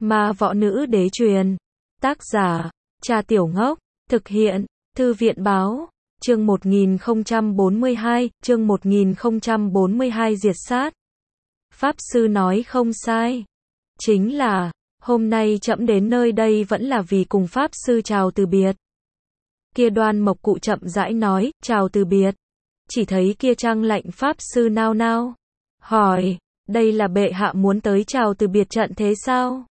Ma Võ Nữ Đế truyền. Tác giả, Trà Tiểu Ngốc. Thực hiện, Thư viện báo. Chương 1042, chương 1042 diệt sát. Pháp sư nói không sai. Chính là, hôm nay trẫm đến nơi đây vẫn là vì cùng Pháp sư chào từ biệt. Kia Đoan Mộc Cụ chậm rãi nói, chào từ biệt. Chỉ thấy kia Trăng Lạnh Pháp sư nao nao. Hỏi, đây là bệ hạ muốn tới chào từ biệt trận thế sao?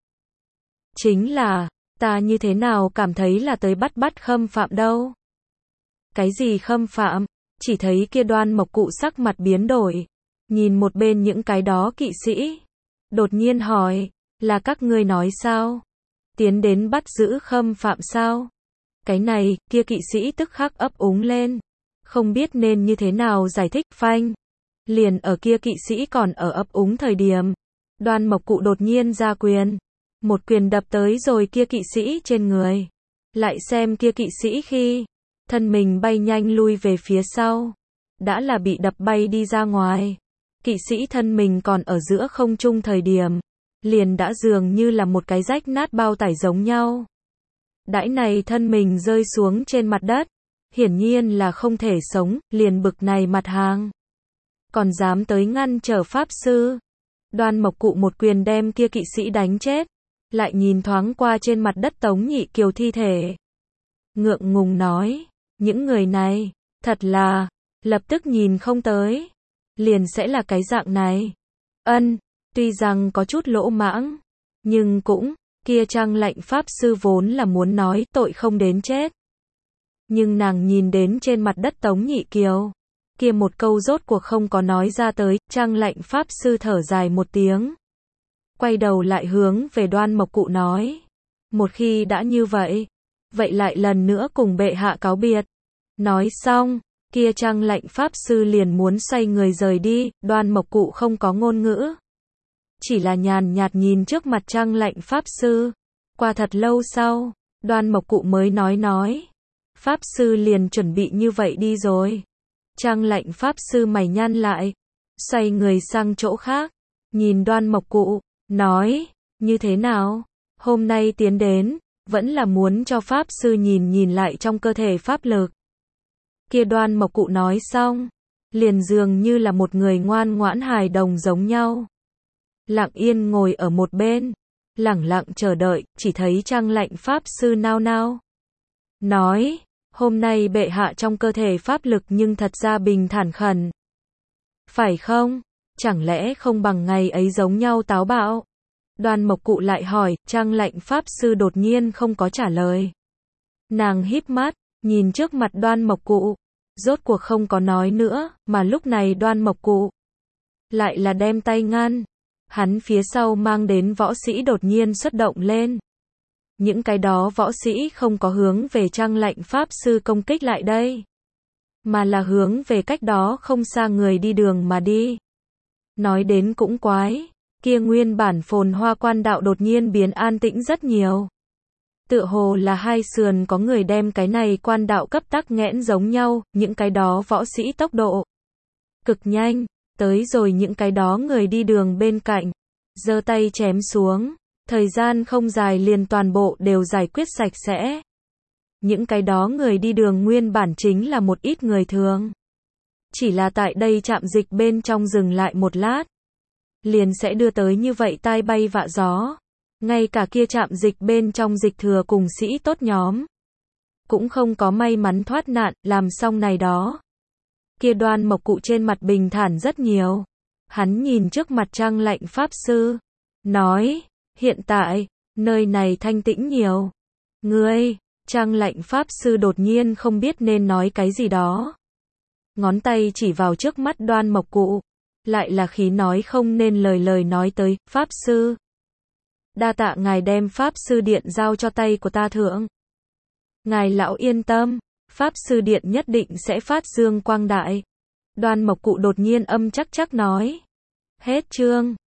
Chính là, ta như thế nào cảm thấy là tới bắt Khâm Phạm đâu? Cái gì Khâm Phạm? Chỉ thấy kia Đoan Mộc Cụ sắc mặt biến đổi. Nhìn một bên những cái đó kỵ sĩ. Đột nhiên hỏi, là các ngươi nói sao? Tiến đến bắt giữ Khâm Phạm sao? Cái này, kia kỵ sĩ tức khắc ấp úng lên. Không biết nên như thế nào giải thích, phanh. Liền ở kia kỵ sĩ còn ở ấp úng thời điểm. Đoan Mộc Cụ đột nhiên ra quyền. Một quyền đập tới rồi kia kỵ sĩ trên người. Lại xem kia kỵ sĩ khi thân mình bay nhanh lui về phía sau. Đã là bị đập bay đi ra ngoài. Kỵ sĩ thân mình còn ở giữa không trung thời điểm. Liền đã dường như là một cái rách nát bao tải giống nhau. Đãi này thân mình rơi xuống trên mặt đất. Hiển nhiên là không thể sống, liền bực này mặt hàng. Còn dám tới ngăn trở Pháp sư. Đoan Mộc Cụ một quyền đem kia kỵ sĩ đánh chết. Lại nhìn thoáng qua trên mặt đất Tống Nhị Kiều thi thể. Ngượng ngùng nói, những người này, thật là, lập tức nhìn không tới. Liền sẽ là cái dạng này. Tuy rằng có chút lỗ mãng, nhưng cũng, kia Trăng Lạnh Pháp sư vốn là muốn nói tội không đến chết. Nhưng nàng nhìn đến trên mặt đất Tống Nhị Kiều. Kia một câu rốt cuộc không có nói ra tới, Trăng Lạnh Pháp sư thở dài một tiếng. Quay đầu lại hướng về Đoan Mộc Cụ nói. Một khi đã như vậy, vậy lại lần nữa cùng bệ hạ cáo biệt. Nói xong, kia Trăng Lạnh Pháp sư liền muốn xoay người rời đi, Đoan Mộc Cụ không có ngôn ngữ. Chỉ là nhàn nhạt nhìn trước mặt Trăng Lạnh Pháp sư. Qua thật lâu sau, Đoan Mộc Cụ mới nói. Pháp sư liền chuẩn bị như vậy đi rồi. Trăng Lạnh Pháp sư mày nhăn lại. Xoay người sang chỗ khác. Nhìn Đoan Mộc Cụ. Nói, như thế nào? Hôm nay tiến đến, vẫn là muốn cho Pháp sư nhìn lại trong cơ thể pháp lực. Kia Đoan Mộc Cụ nói xong, liền dường như là một người ngoan ngoãn hài đồng giống nhau. Lặng yên ngồi ở một bên, lẳng lặng chờ đợi, chỉ thấy Trăng Lạnh Pháp sư nao nao. Nói, hôm nay bệ hạ trong cơ thể pháp lực nhưng thật ra bình thản khẩn. Phải không? Chẳng lẽ không bằng ngày ấy giống nhau táo bạo? Đoan Mộc Cụ lại hỏi, Trăng Lạnh Pháp sư đột nhiên không có trả lời. Nàng híp mắt, nhìn trước mặt Đoan Mộc Cụ. Rốt cuộc không có nói nữa, mà lúc này Đoan Mộc Cụ lại là đem tay ngăn. Hắn phía sau mang đến võ sĩ đột nhiên xuất động lên. Những cái đó võ sĩ không có hướng về Trăng Lạnh Pháp sư công kích lại đây. Mà là hướng về cách đó không xa người đi đường mà đi. Nói đến cũng quái, kia nguyên bản phồn hoa quan đạo đột nhiên biến an tĩnh rất nhiều. Tựa hồ là hai sườn có người đem cái này quan đạo cấp tắc nghẽn giống nhau, những cái đó võ sĩ tốc độ cực nhanh, tới rồi những cái đó người đi đường bên cạnh, giơ tay chém xuống, thời gian không dài liền toàn bộ đều giải quyết sạch sẽ. Những cái đó người đi đường nguyên bản chính là một ít người thường. Chỉ là tại đây trạm dịch bên trong dừng lại một lát, liền sẽ đưa tới như vậy tai bay vạ gió. Ngay cả kia trạm dịch bên trong dịch thừa cùng sĩ tốt nhóm cũng không có may mắn thoát nạn, làm xong này đó. Kia Đoan Mộc Cụ trên mặt bình thản rất nhiều. Hắn nhìn trước mặt Trăng Lạnh Pháp sư, nói, hiện tại, nơi này thanh tĩnh nhiều. Ngươi, Trăng Lạnh Pháp sư đột nhiên không biết nên nói cái gì đó. Ngón tay chỉ vào trước mắt Đoan Mộc Cụ, lại là khí nói không nên lời nói tới, Pháp sư. Đa tạ ngài đem Pháp sư điện giao cho tay của ta thượng. Ngài lão yên tâm, Pháp sư điện nhất định sẽ phát dương quang đại. Đoan Mộc Cụ đột nhiên âm chắc nói. Hết chương.